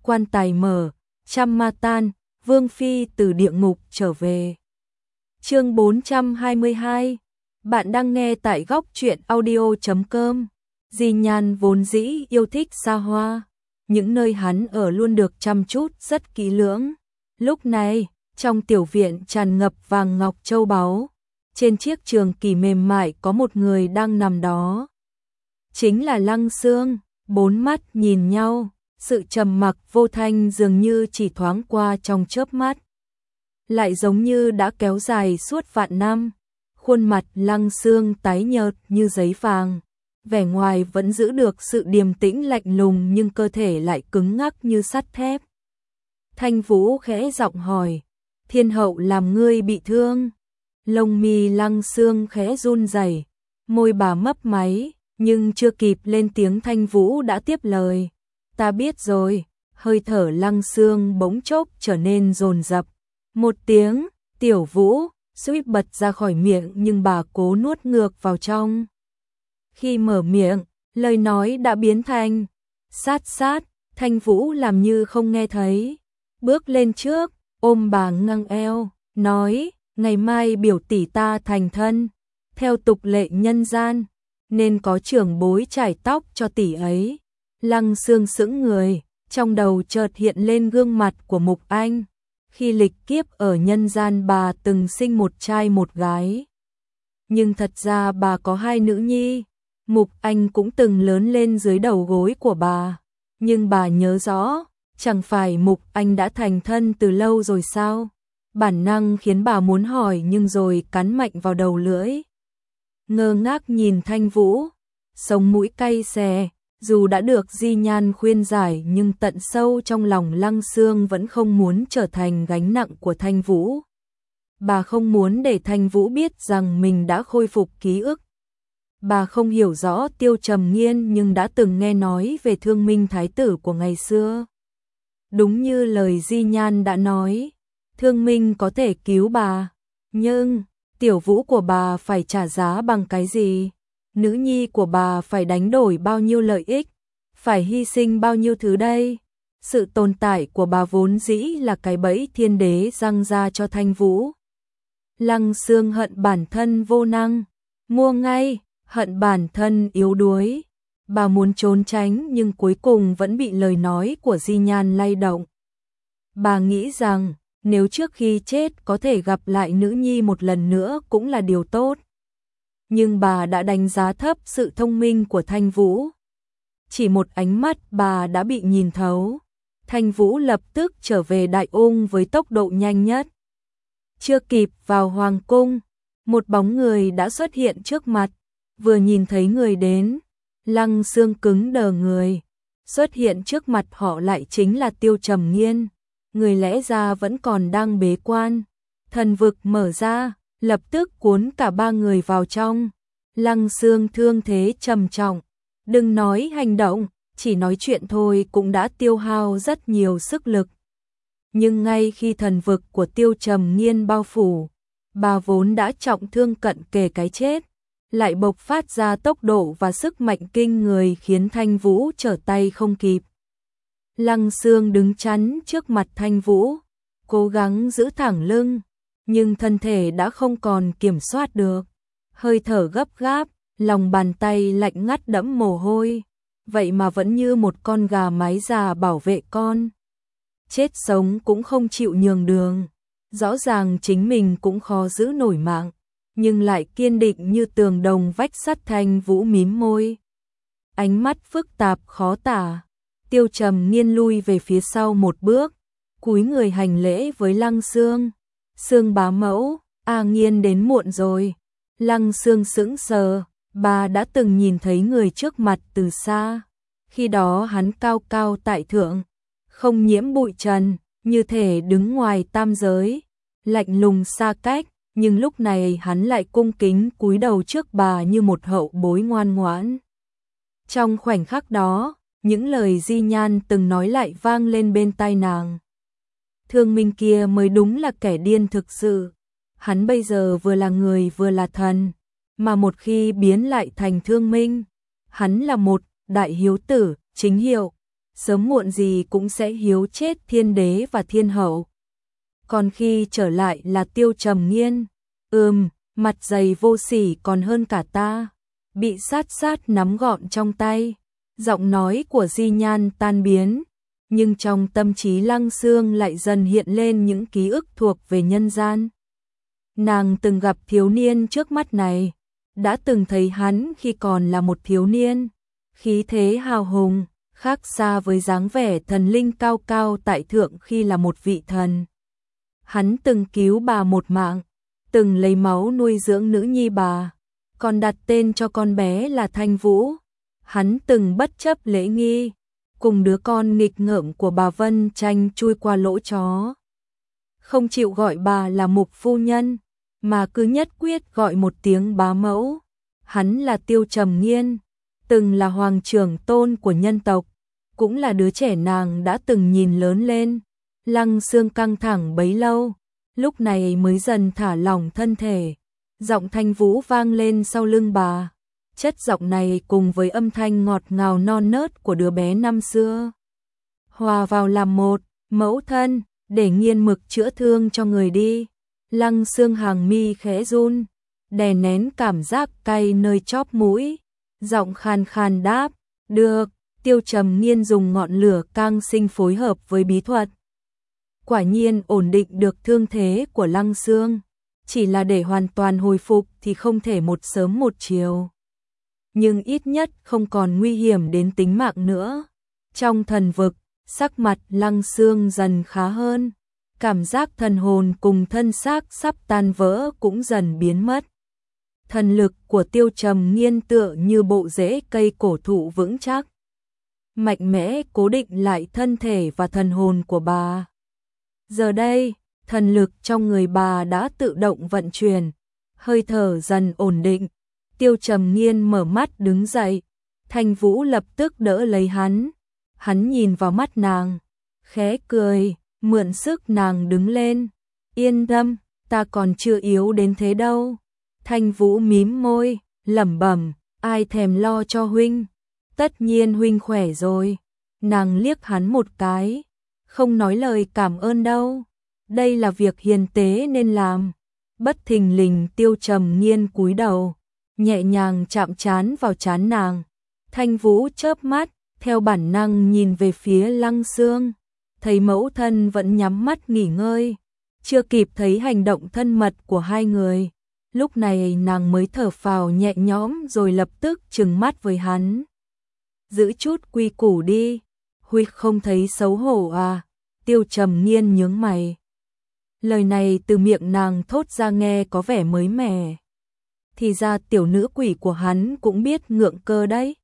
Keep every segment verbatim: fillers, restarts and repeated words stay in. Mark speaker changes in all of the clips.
Speaker 1: quan tài mở, trăm ma tan, Vương Phi từ địa ngục trở về. Chương bốn trăm hai mươi hai. Bạn đang nghe tại góc truyện audio chấm com. Di Nhan vốn dĩ yêu thích xa hoa, những nơi hắn ở luôn được chăm chút rất kỹ lưỡng. Lúc này, trong tiểu viện tràn ngập vàng ngọc châu báu, trên chiếc trường kỷ mềm mại có một người đang nằm đó. Chính là Lăng Sương. Bốn mắt nhìn nhau, sự trầm mặc vô thanh dường như chỉ thoáng qua trong chớp mắt, lại giống như đã kéo dài suốt vạn năm. Khuôn mặt Lăng Sương tái nhợt như giấy vàng, vẻ ngoài vẫn giữ được sự điềm tĩnh lạnh lùng nhưng cơ thể lại cứng ngắc như sắt thép. Thanh Vũ khẽ giọng hỏi, thiên hậu làm ngươi bị thương? Lông mi Lăng Sương khẽ run rẩy, môi bà mấp máy, nhưng chưa kịp lên tiếng Thanh Vũ đã tiếp lời, ta biết rồi. Hơi thở Lăng Sương bỗng chốc trở nên dồn dập. Một tiếng, Tiểu Vũ, suýt bật ra khỏi miệng nhưng bà cố nuốt ngược vào trong. Khi mở miệng, lời nói đã biến thành sát sát. Thanh Vũ làm như không nghe thấy, bước lên trước, ôm bà ngang eo, nói, ngày mai biểu tỷ ta thành thân, theo tục lệ nhân gian, nên có trưởng bối chải tóc cho tỷ ấy. Lăng Sương sững người, trong đầu chợt hiện lên gương mặt của Mục Anh. Khi lịch kiếp ở nhân gian bà từng sinh một trai một gái. Nhưng thật ra bà có hai nữ nhi. Mục Anh cũng từng lớn lên dưới đầu gối của bà. Nhưng bà nhớ rõ, chẳng phải Mục Anh đã thành thân từ lâu rồi sao? Bản năng khiến bà muốn hỏi nhưng rồi cắn mạnh vào đầu lưỡi. Ngơ ngác nhìn Thanh Vũ, sống mũi cay xè. Dù đã được Di Nhan khuyên giải nhưng tận sâu trong lòng Lăng Sương vẫn không muốn trở thành gánh nặng của Thanh Vũ. Bà không muốn để Thanh Vũ biết rằng mình đã khôi phục ký ức. Bà không hiểu rõ Tiêu Trầm Nghiên nhưng đã từng nghe nói về Thương Minh Thái tử của ngày xưa. Đúng như lời Di Nhan đã nói, Thương Minh có thể cứu bà, nhưng Tiểu Vũ của bà phải trả giá bằng cái gì? Nữ nhi của bà phải đánh đổi bao nhiêu lợi ích, phải hy sinh bao nhiêu thứ đây? Sự tồn tại của bà vốn dĩ là cái bẫy thiên đế giăng ra cho Thanh Vũ. Lăng Sương hận bản thân vô năng, mua ngay, hận bản thân yếu đuối. Bà muốn trốn tránh nhưng cuối cùng vẫn bị lời nói của Di Nhan lay động. Bà nghĩ rằng nếu trước khi chết có thể gặp lại nữ nhi một lần nữa cũng là điều tốt. Nhưng bà đã đánh giá thấp sự thông minh của Thanh Vũ. Chỉ một ánh mắt bà đã bị nhìn thấu. Thanh Vũ lập tức trở về Đại Ung với tốc độ nhanh nhất. Chưa kịp vào Hoàng cung, một bóng người đã xuất hiện trước mặt. Vừa nhìn thấy người đến, Lăng Sương cứng đờ người. Xuất hiện trước mặt họ lại chính là Tiêu Trầm Nghiên. Người lẽ ra vẫn còn đang bế quan. Thần vực mở ra, lập tức cuốn cả ba người vào trong. Lăng Sương thương thế trầm trọng, đừng nói hành động, chỉ nói chuyện thôi cũng đã tiêu hao rất nhiều sức lực. Nhưng ngay khi thần vực của Tiêu Trầm Nghiên bao phủ, bà vốn đã trọng thương cận kề cái chết, lại bộc phát ra tốc độ và sức mạnh kinh người khiến Thanh Vũ trở tay không kịp. Lăng Sương đứng chắn trước mặt Thanh Vũ, cố gắng giữ thẳng lưng, nhưng thân thể đã không còn kiểm soát được. Hơi thở gấp gáp, lòng bàn tay lạnh ngắt đẫm mồ hôi, vậy mà vẫn như một con gà mái già bảo vệ con. Chết sống cũng không chịu nhường đường. Rõ ràng chính mình cũng khó giữ nổi mạng, nhưng lại kiên định như tường đồng vách sắt. Thanh Vũ mím môi, ánh mắt phức tạp khó tả. Tiêu Trầm Nghiên lui về phía sau một bước, cúi người hành lễ với Lăng Sương. Sương bá mẫu, A Nghiên đến muộn rồi. Lăng Sương sững sờ, bà đã từng nhìn thấy người trước mặt từ xa. Khi đó hắn cao cao tại thượng, không nhiễm bụi trần, như thể đứng ngoài tam giới, lạnh lùng xa cách, nhưng lúc này hắn lại cung kính cúi đầu trước bà như một hậu bối ngoan ngoãn. Trong khoảnh khắc đó, những lời Di Nhan từng nói lại vang lên bên tai nàng. Thương Minh kia mới đúng là kẻ điên thực sự. Hắn bây giờ vừa là người vừa là thần, mà một khi biến lại thành Thương Minh, hắn là một đại hiếu tử, chính hiệu. sớm muộn gì cũng sẽ hiếu chết thiên đế và thiên hậu. Còn khi trở lại là Tiêu Trầm Nghiên, ừm, mặt dày vô sỉ còn hơn cả ta, bị sát sát nắm gọn trong tay, giọng nói của Di Nhan tan biến, nhưng trong tâm trí Lăng Xương lại dần hiện lên những ký ức thuộc về nhân gian. Nàng từng gặp thiếu niên trước mắt này, đã từng thấy hắn khi còn là một thiếu niên, khí thế hào hùng, khác xa với dáng vẻ thần linh cao cao tại thượng khi là một vị thần. Hắn từng cứu bà một mạng, từng lấy máu nuôi dưỡng nữ nhi bà, còn đặt tên cho con bé là Thanh Vũ. Hắn từng bất chấp lễ nghi, cùng đứa con nghịch ngợm của bà Vân Tranh chui qua lỗ chó. Không chịu gọi bà là mục phu nhân, mà cứ nhất quyết gọi một tiếng bá mẫu. Hắn là Tiêu Trầm Nghiên, từng là hoàng trưởng tôn của nhân tộc, cũng là đứa trẻ nàng đã từng nhìn lớn lên. Lăng Xương căng thẳng bấy lâu, lúc này mới dần thả lỏng thân thể. Giọng Thanh Vũ vang lên sau lưng bà. Chất giọng này cùng với âm thanh ngọt ngào non nớt của đứa bé năm xưa hòa vào làm một. Mẫu thân, để Nghiên Mực chữa thương cho người đi. Lăng Xương hàng mi khẽ run, đè nén cảm giác cay nơi chóp mũi, giọng khan khan đáp, được. Tiêu Trầm Nghiên dùng ngọn lửa cang sinh phối hợp với bí thuật, quả nhiên ổn định được thương thế của Lăng Xương, chỉ là để hoàn toàn hồi phục thì không thể một sớm một chiều, nhưng ít nhất không còn nguy hiểm đến tính mạng nữa. Trong thần vực, sắc mặt Lăng Xương dần khá hơn, cảm giác thần hồn cùng thân xác sắp tan vỡ cũng dần biến mất. Thần lực của Tiêu Trầm Nghiên tựa như bộ rễ cây cổ thụ vững chắc, mạnh mẽ cố định lại thân thể và thần hồn của bà. Giờ đây, thần lực trong người bà đã tự động vận chuyển, hơi thở dần ổn định. Tiêu Trầm Nghiên mở mắt đứng dậy, Thanh Vũ lập tức đỡ lấy hắn. Hắn nhìn vào mắt nàng, khẽ cười, mượn sức nàng đứng lên. Yên tâm, ta còn chưa yếu đến thế đâu. Thanh Vũ mím môi, lẩm bẩm, ai thèm lo cho huynh. Tất nhiên huynh khỏe rồi. Nàng liếc hắn một cái, không nói lời cảm ơn đâu. Đây là việc hiền tế nên làm. Bất thình lình Tiêu Trầm Nghiên cúi đầu, nhẹ nhàng chạm trán vào trán nàng. Thanh Vũ chớp mắt, theo bản năng nhìn về phía Lăng Xương, thấy mẫu thân vẫn nhắm mắt nghỉ ngơi, chưa kịp thấy hành động thân mật của hai người. Lúc này nàng mới thở phào nhẹ nhõm rồi lập tức trừng mắt với hắn. Giữ chút quy củ đi, huy không thấy xấu hổ à? Tiêu Trầm Nghiên nhướng mày. Lời này từ miệng nàng thốt ra nghe có vẻ mới mẻ. Thì ra tiểu nữ quỷ của hắn cũng biết ngượng cơ đấy.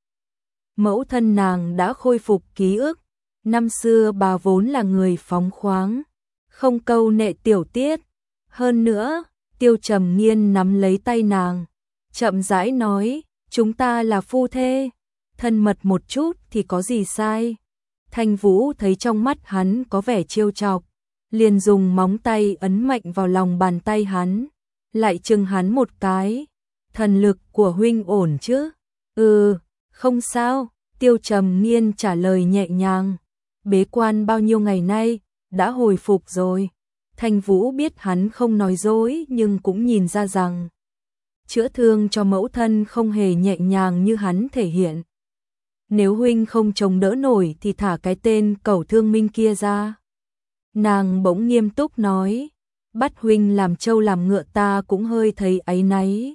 Speaker 1: Mẫu thân nàng đã khôi phục ký ức. Năm xưa bà vốn là người phóng khoáng, không câu nệ tiểu tiết. Hơn nữa, Tiêu Trầm Nghiên nắm lấy tay nàng, chậm rãi nói, chúng ta là phu thê, thân mật một chút thì có gì sai. Thanh Vũ thấy trong mắt hắn có vẻ trêu chọc, liền dùng móng tay ấn mạnh vào lòng bàn tay hắn, lại chừng hắn một cái. Thần lực của huynh ổn chứ? Ừ, không sao. Tiêu Trầm Nghiên trả lời nhẹ nhàng. Bế quan bao nhiêu ngày nay, đã hồi phục rồi. Thanh Vũ biết hắn không nói dối nhưng cũng nhìn ra rằng chữa thương cho mẫu thân không hề nhẹ nhàng như hắn thể hiện. Nếu huynh không chống đỡ nổi thì thả cái tên cẩu thương minh kia ra. Nàng bỗng nghiêm túc nói, bắt huynh làm trâu làm ngựa ta cũng hơi thấy áy náy.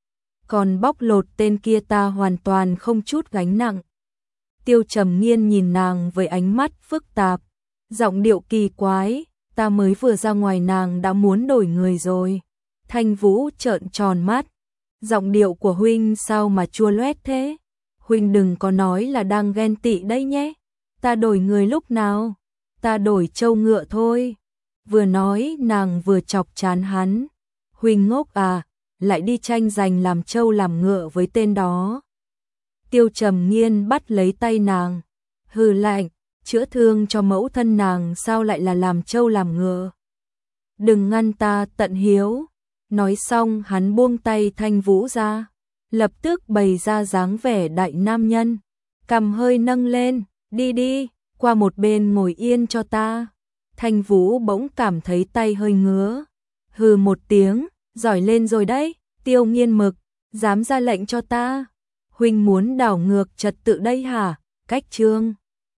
Speaker 1: Còn bóc lột tên kia ta hoàn toàn không chút gánh nặng. Tiêu Trầm Nghiên nhìn nàng với ánh mắt phức tạp, giọng điệu kỳ quái, ta mới vừa ra ngoài nàng đã muốn đổi người rồi. Thanh Vũ trợn tròn mắt, giọng điệu của huynh sao mà chua loét thế? Huynh đừng có nói là đang ghen tị đấy nhé. Ta đổi người lúc nào? Ta đổi trâu ngựa thôi. Vừa nói nàng vừa chọc chán hắn. Huynh ngốc à, lại đi tranh giành làm trâu làm ngựa với tên đó. Tiêu Trầm Nghiên bắt lấy tay nàng, hừ lạnh, chữa thương cho mẫu thân nàng sao lại là làm trâu làm ngựa? Đừng ngăn ta tận hiếu. Nói xong hắn buông tay Thanh Vũ ra, lập tức bày ra dáng vẻ đại nam nhân, cằm hơi nâng lên, đi đi, qua một bên ngồi yên cho ta. Thanh Vũ bỗng cảm thấy tay hơi ngứa. Hừ một tiếng, giỏi lên rồi đấy, Tiêu Nghiên Mực, dám ra lệnh cho ta. Huynh muốn đảo ngược trật tự đây hả? Cách Trương